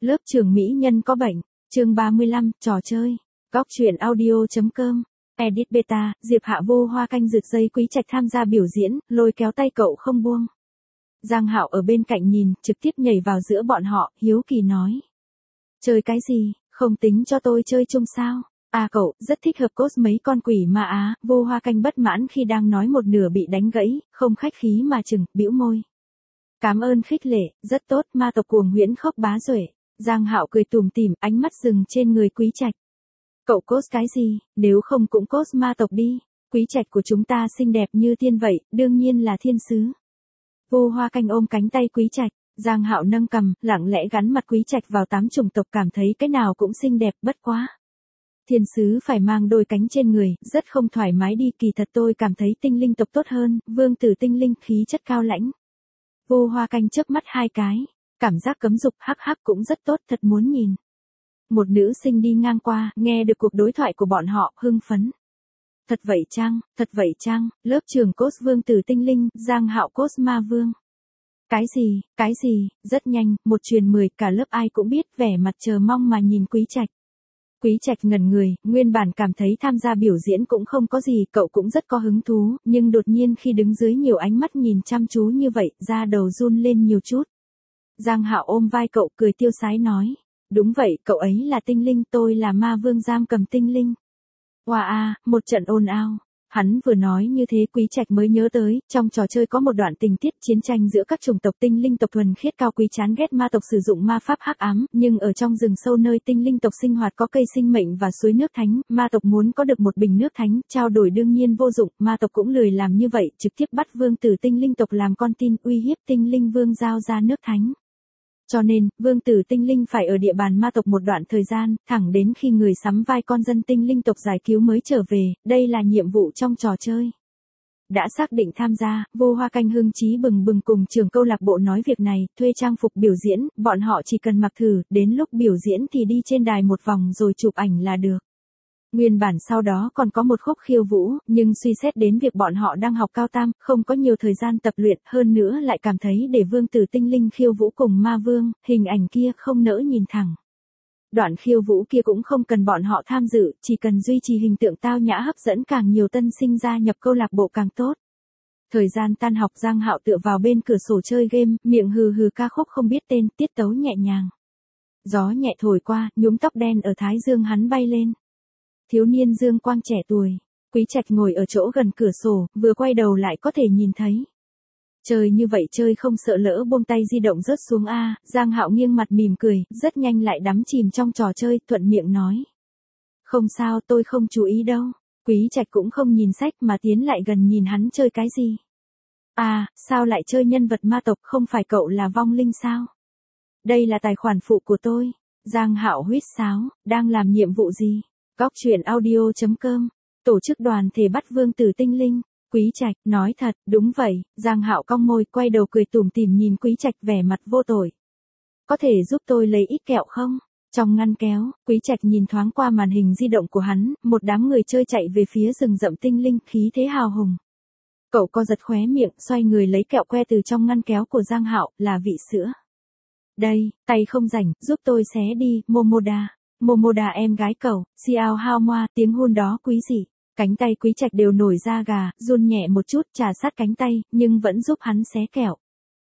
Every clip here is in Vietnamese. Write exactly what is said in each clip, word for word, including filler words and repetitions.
Lớp trưởng mỹ nhân có bệnh. Chương ba mươi lăm, trò chơi. Góc truyện audio.com. Edit beta, Diệp Hạ vô hoa canh rực dây Quý Trạch tham gia biểu diễn, lôi kéo tay cậu không buông. Giang Hạo ở bên cạnh nhìn, trực tiếp nhảy vào giữa bọn họ, hiếu kỳ nói. Chơi cái gì, không tính cho tôi chơi chung sao? À cậu, rất thích hợp cos mấy con quỷ ma á, vô hoa canh bất mãn khi đang nói một nửa bị đánh gãy, không khách khí mà chừng, bĩu môi. Cảm ơn khích lệ, rất tốt, ma tộc cuồng huyễn khóc bá duệ. Giang Hạo cười tủm tỉm, ánh mắt dừng trên người Quý Trạch. Cậu cos cái gì, nếu không cũng cos ma tộc đi, Quý Trạch của chúng ta xinh đẹp như thiên vậy, đương nhiên là thiên sứ. Vô hoa canh ôm cánh tay Quý Trạch, Giang Hạo nâng cằm, lặng lẽ gắn mặt Quý Trạch vào tám chủng tộc cảm thấy cái nào cũng xinh đẹp, bất quá. Thiên sứ phải mang đôi cánh trên người, rất không thoải mái đi, kỳ thật tôi cảm thấy tinh linh tộc tốt hơn, vương tử tinh linh khí chất cao lãnh. Vô hoa canh chớp mắt hai cái, cảm giác cấm dục hắc hắc cũng rất tốt, thật muốn nhìn. Một nữ sinh đi ngang qua, nghe được cuộc đối thoại của bọn họ, hưng phấn. Thật vậy chăng, thật vậy chăng, lớp trường cos vương tử tinh linh, Giang Hạo cos ma vương. Cái gì, cái gì, rất nhanh, một truyền mười, cả lớp ai cũng biết, vẻ mặt chờ mong mà nhìn Quý Trạch. Quý Trạch ngẩn người, nguyên bản cảm thấy tham gia biểu diễn cũng không có gì, cậu cũng rất có hứng thú, nhưng đột nhiên khi đứng dưới nhiều ánh mắt nhìn chăm chú như vậy, da đầu run lên nhiều chút. Giang Hạo ôm vai cậu cười tiêu sái nói, đúng vậy, cậu ấy là tinh linh, tôi là ma vương giam cầm tinh linh. Wow a, một trận ồn ào. Hắn vừa nói như thế Quý Trạch mới nhớ tới, trong trò chơi có một đoạn tình tiết chiến tranh giữa các chủng tộc tinh linh tộc thuần khiết cao quý chán ghét ma tộc sử dụng ma pháp hắc ám, nhưng ở trong rừng sâu nơi tinh linh tộc sinh hoạt có cây sinh mệnh và suối nước thánh, ma tộc muốn có được một bình nước thánh, trao đổi đương nhiên vô dụng, ma tộc cũng lười làm như vậy, trực tiếp bắt vương tử tinh linh tộc làm con tin, uy hiếp tinh linh vương giao ra nước thánh. Cho nên, vương tử tinh linh phải ở địa bàn ma tộc một đoạn thời gian, thẳng đến khi người sắm vai con dân tinh linh tộc giải cứu mới trở về, đây là nhiệm vụ trong trò chơi. Đã xác định tham gia, vô hoa canh hưng chí bừng bừng cùng trường câu lạc bộ nói việc này, thuê trang phục biểu diễn, bọn họ chỉ cần mặc thử, đến lúc biểu diễn thì đi trên đài một vòng rồi chụp ảnh là được. Nguyên bản sau đó còn có một khúc khiêu vũ, nhưng suy xét đến việc bọn họ đang học cao tam, không có nhiều thời gian tập luyện, hơn nữa lại cảm thấy để vương tử tinh linh khiêu vũ cùng ma vương, hình ảnh kia không nỡ nhìn thẳng. Đoạn khiêu vũ kia cũng không cần bọn họ tham dự, chỉ cần duy trì hình tượng tao nhã hấp dẫn càng nhiều tân sinh gia nhập câu lạc bộ càng tốt. Thời gian tan học Giang Hạo tựa vào bên cửa sổ chơi game, miệng hừ hừ ca khúc không biết tên, tiết tấu nhẹ nhàng. Gió nhẹ thổi qua, nhúm tóc đen ở thái dương hắn bay lên. Thiếu niên dương quang trẻ tuổi, Quý Trạch ngồi ở chỗ gần cửa sổ, vừa quay đầu lại có thể nhìn thấy. Chơi như vậy chơi không sợ lỡ buông tay di động rớt xuống a, Giang Hạo nghiêng mặt mỉm cười, rất nhanh lại đắm chìm trong trò chơi, thuận miệng nói. Không sao, tôi không chú ý đâu. Quý Trạch cũng không nhìn sách mà tiến lại gần nhìn hắn chơi cái gì. À, sao lại chơi nhân vật ma tộc, không phải cậu là vong linh sao? Đây là tài khoản phụ của tôi. Giang Hạo huýt sáo, đang làm nhiệm vụ gì? Góc truyện audio.com. Tổ chức đoàn thể bắt vương tử tinh linh. Quý Trạch, nói thật, đúng vậy, Giang Hạo cong môi, quay đầu cười tủm tỉm nhìn Quý Trạch vẻ mặt vô tội. Có thể giúp tôi lấy ít kẹo không? Trong ngăn kéo, Quý Trạch nhìn thoáng qua màn hình di động của hắn, một đám người chơi chạy về phía rừng rậm tinh linh, khí thế hào hùng. Cậu co giật khóe miệng, xoay người lấy kẹo que từ trong ngăn kéo của Giang Hạo, là vị sữa. Đây, tay không rảnh, giúp tôi xé đi, Momoda. Momoda em gái cậu, xiao hao moa, tiếng hôn đó quý dị. Cánh tay Quý Trạch đều nổi da gà, run nhẹ một chút, trà sát cánh tay, nhưng vẫn giúp hắn xé kẹo.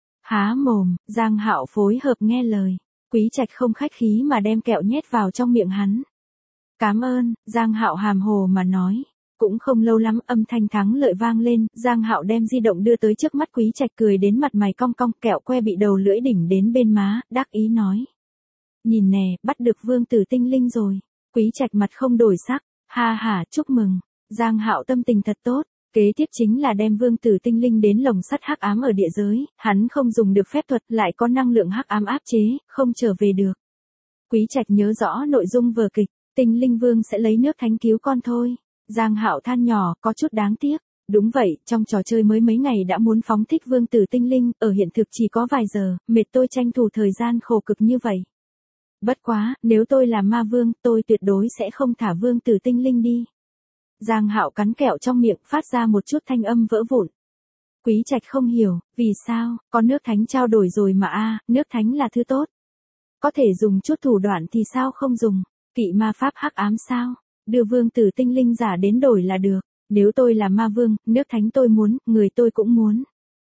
Há mồm, Giang Hạo phối hợp nghe lời. Quý Trạch không khách khí mà đem kẹo nhét vào trong miệng hắn. Cảm ơn, Giang Hạo hàm hồ mà nói. Cũng không lâu lắm, âm thanh thắng lợi vang lên, Giang Hạo đem di động đưa tới trước mắt Quý Trạch, cười đến mặt mày cong cong, kẹo que bị đầu lưỡi đỉnh đến bên má, đắc ý nói. Nhìn nè, bắt được vương tử tinh linh rồi. Quý Trạch mặt không đổi sắc, ha ha, chúc mừng. Giang Hạo tâm tình thật tốt, kế tiếp chính là đem vương tử tinh linh đến lồng sắt hắc ám ở địa giới, hắn không dùng được phép thuật, lại có năng lượng hắc ám áp chế, không trở về được. Quý Trạch nhớ rõ nội dung vở kịch, tinh linh vương sẽ lấy nước thánh cứu con thôi. Giang Hạo than nhỏ, có chút đáng tiếc. Đúng vậy, trong trò chơi mới mấy ngày đã muốn phóng thích vương tử tinh linh, ở hiện thực chỉ có vài giờ, mệt tôi tranh thủ thời gian khổ cực như vậy. Bất quá, nếu tôi là ma vương, tôi tuyệt đối sẽ không thả vương tử tinh linh đi. Giang Hạo cắn kẹo trong miệng, phát ra một chút thanh âm vỡ vụn. Quý Trạch không hiểu, vì sao, có nước thánh trao đổi rồi mà a, nước thánh là thứ tốt. Có thể dùng chút thủ đoạn thì sao không dùng, kỵ ma pháp hắc ám sao, đưa vương tử tinh linh giả đến đổi là được, nếu tôi là ma vương, nước thánh tôi muốn, người tôi cũng muốn.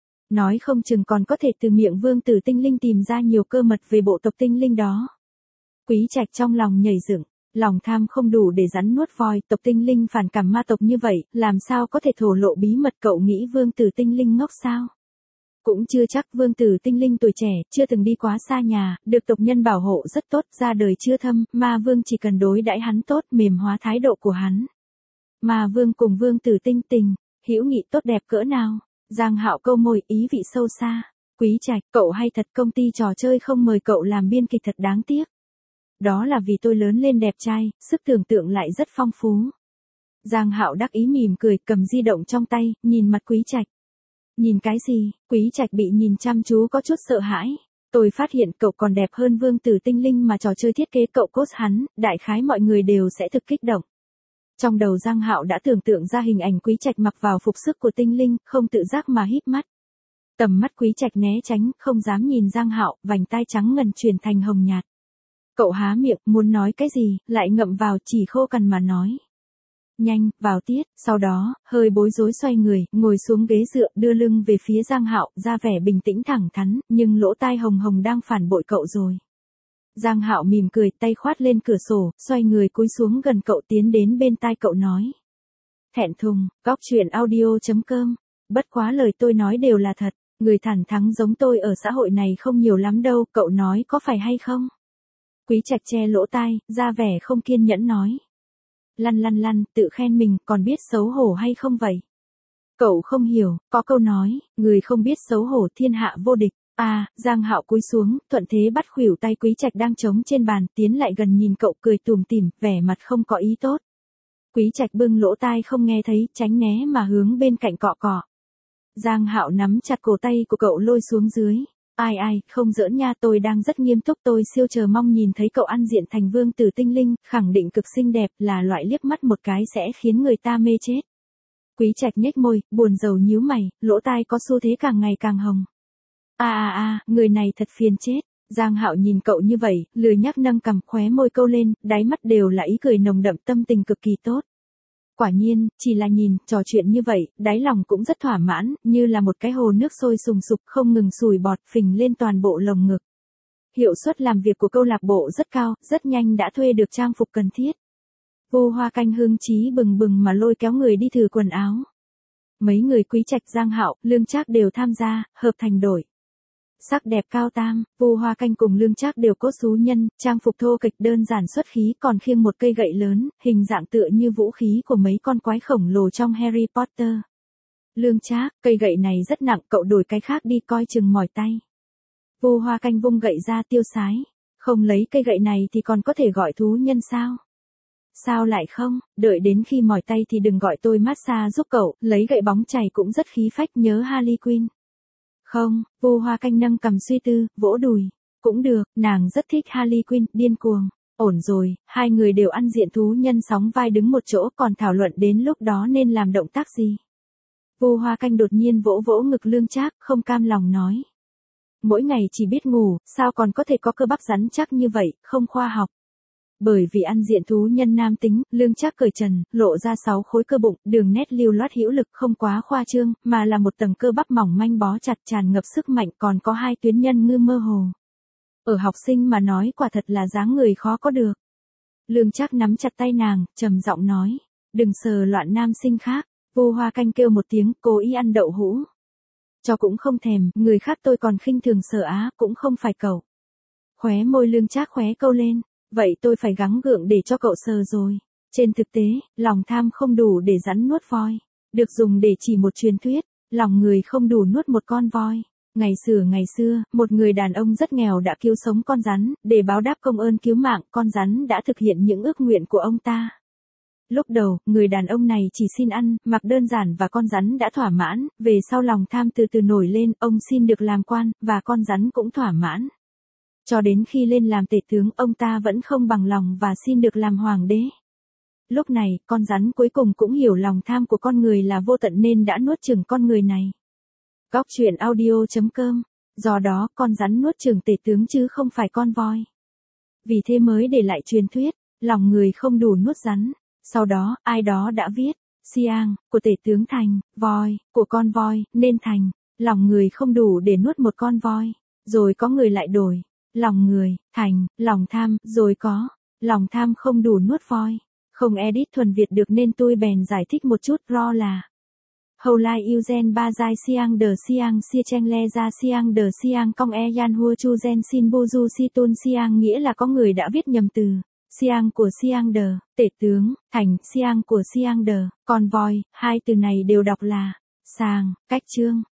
Nói không chừng còn có thể từ miệng vương tử tinh linh tìm ra nhiều cơ mật về bộ tộc tinh linh đó. Quý Trạch trong lòng nhảy dựng, lòng tham không đủ để rắn nuốt voi, tộc tinh linh phản cảm ma tộc như vậy, làm sao có thể thổ lộ bí mật, cậu nghĩ vương tử tinh linh ngốc sao? Cũng chưa chắc, vương tử tinh linh tuổi trẻ, chưa từng đi quá xa nhà, được tộc nhân bảo hộ rất tốt, ra đời chưa thâm, ma vương chỉ cần đối đãi hắn tốt, mềm hóa thái độ của hắn. Ma vương cùng vương tử tinh tình, hữu nghị tốt đẹp cỡ nào? Giang Hạo câu môi, ý vị sâu xa. Quý Trạch, cậu hay thật, công ty trò chơi không mời cậu làm biên kịch thật đáng tiếc. Đó là vì tôi lớn lên đẹp trai, sức tưởng tượng lại rất phong phú. Giang Hạo đắc ý mỉm cười, cầm di động trong tay, nhìn mặt Quý Trạch. Nhìn cái gì? Quý Trạch bị nhìn chăm chú có chút sợ hãi. Tôi phát hiện cậu còn đẹp hơn vương tử tinh linh mà trò chơi thiết kế cậu cốt hắn, đại khái mọi người đều sẽ thực kích động. Trong đầu Giang Hạo đã tưởng tượng ra hình ảnh Quý Trạch mặc vào phục sức của tinh linh, không tự giác mà híp mắt. Tầm mắt Quý Trạch né tránh, không dám nhìn Giang Hạo, vành tai trắng ngần chuyển thành hồng nhạt. Cậu há miệng, muốn nói cái gì, lại ngậm vào, chỉ khô cằn mà nói. Nhanh, vào tiết, sau đó, hơi bối rối xoay người, ngồi xuống ghế dựa, đưa lưng về phía Giang Hạo, ra vẻ bình tĩnh thẳng thắn, nhưng lỗ tai hồng hồng đang phản bội cậu rồi. Giang Hạo mỉm cười, tay khoát lên cửa sổ, xoay người cúi xuống gần cậu, tiến đến bên tai cậu nói. Thẹn thùng, góc truyện audio chấm com, bất quá lời tôi nói đều là thật, người thẳng thắn giống tôi ở xã hội này không nhiều lắm đâu, cậu nói có phải hay không? Quý Trạch che lỗ tai, ra vẻ không kiên nhẫn nói. Lăn lăn lăn, tự khen mình, còn biết xấu hổ hay không vậy? Cậu không hiểu, có câu nói, người không biết xấu hổ thiên hạ vô địch. À, Giang Hạo cúi xuống, thuận thế bắt khuỷu tay Quý Trạch đang trống trên bàn, tiến lại gần nhìn cậu cười tủm tỉm, vẻ mặt không có ý tốt. Quý Trạch bưng lỗ tai không nghe thấy, tránh né mà hướng bên cạnh cọ cọ. Giang Hạo nắm chặt cổ tay của cậu lôi xuống dưới. Ai ai, không giỡn nha, tôi đang rất nghiêm túc, tôi siêu chờ mong nhìn thấy cậu ăn diện thành vương tử tinh linh, khẳng định cực xinh đẹp, là loại liếc mắt một cái sẽ khiến người ta mê chết. Quý Trạch nhếch môi, buồn rầu nhíu mày, lỗ tai có xu thế càng ngày càng hồng. A a a, người này thật phiền chết. Giang Hạo nhìn cậu như vậy, lười nhác nâng cằm, khóe môi câu lên, đáy mắt đều là ý cười nồng đậm, tâm tình cực kỳ tốt. Quả nhiên, chỉ là nhìn, trò chuyện như vậy, đáy lòng cũng rất thỏa mãn, như là một cái hồ nước sôi sùng sục không ngừng sùi bọt phình lên toàn bộ lồng ngực. Hiệu suất làm việc của câu lạc bộ rất cao, rất nhanh đã thuê được trang phục cần thiết. Vu Hoa Canh hưng chí bừng bừng mà lôi kéo người đi thử quần áo. Mấy người Quý Trạch, Giang Hạo, Lương Trác đều tham gia, hợp thành đội. Sắc đẹp cao tam, Vu Hoa Canh cùng Lương Trác đều cốt xú nhân, trang phục thô kịch đơn giản xuất khí, còn khiêng một cây gậy lớn, hình dạng tựa như vũ khí của mấy con quái khổng lồ trong Harry Potter. Lương Trác, cây gậy này rất nặng, cậu đổi cái khác đi, coi chừng mỏi tay. Vu Hoa Canh vung gậy ra tiêu sái, không lấy cây gậy này thì còn có thể gọi thú nhân sao? Sao lại không, đợi đến khi mỏi tay thì đừng gọi tôi massage giúp cậu, lấy gậy bóng chày cũng rất khí phách, nhớ Harley Quinn. Không, Vu Hoa Canh nâng cầm suy tư, vỗ đùi. Cũng được, nàng rất thích Harley Quinn, điên cuồng. Ổn rồi, hai người đều ăn diện thú nhân sóng vai đứng một chỗ, còn thảo luận đến lúc đó nên làm động tác gì. Vu Hoa Canh đột nhiên vỗ vỗ ngực Lương Trác, không cam lòng nói. Mỗi ngày chỉ biết ngủ, sao còn có thể có cơ bắp rắn chắc như vậy, không khoa học. Bởi vì ăn diện thú nhân nam tính, Lương Trác cởi trần, lộ ra sáu khối cơ bụng, đường nét lưu loát hữu lực, không quá khoa trương, mà là một tầng cơ bắp mỏng manh bó chặt, tràn ngập sức mạnh, còn có hai tuyến nhân ngư mơ hồ. Ở học sinh mà nói, quả thật là dáng người khó có được. Lương Trác nắm chặt tay nàng, trầm giọng nói, đừng sờ loạn nam sinh khác. Vu Hoa Canh kêu một tiếng, cố ý ăn đậu hũ. Cho cũng không thèm, người khác tôi còn khinh thường sờ á, cũng không phải cậu. Khóe môi Lương Trác khóe câu lên. Vậy tôi phải gắng gượng để cho cậu sờ rồi. Trên thực tế, lòng tham không đủ để rắn nuốt voi. Được dùng để chỉ một truyền thuyết, lòng người không đủ nuốt một con voi. Ngày xưa ngày xưa, một người đàn ông rất nghèo đã cứu sống con rắn, để báo đáp công ơn cứu mạng, con rắn đã thực hiện những ước nguyện của ông ta. Lúc đầu, người đàn ông này chỉ xin ăn, mặc đơn giản và con rắn đã thỏa mãn, về sau lòng tham từ từ nổi lên, ông xin được làm quan, và con rắn cũng thỏa mãn. Cho đến khi lên làm tể tướng, ông ta vẫn không bằng lòng và xin được làm hoàng đế. Lúc này, con rắn cuối cùng cũng hiểu lòng tham của con người là vô tận nên đã nuốt chửng con người này. Góc truyện audio chấm com, do đó con rắn nuốt chửng tể tướng chứ không phải con voi. Vì thế mới để lại truyền thuyết, lòng người không đủ nuốt rắn. Sau đó, ai đó đã viết, Xiang, của tể tướng thành, voi, của con voi, nên thành, lòng người không đủ để nuốt một con voi. Rồi có người lại đổi, lòng người, thành, lòng tham, rồi có, lòng tham không đủ nuốt voi. Không edit thuần Việt được nên tôi bèn giải thích một chút, ro là Hầu lai yêu gen ba giai siang đờ siang sia cheng le ra siang đờ siang cong e yan hua chu gen sin bo du si tôn siang, nghĩa là có người đã viết nhầm từ. Siang của siang đờ, tể tướng, thành siang của siang đờ, còn voi, hai từ này đều đọc là sang, cách chương.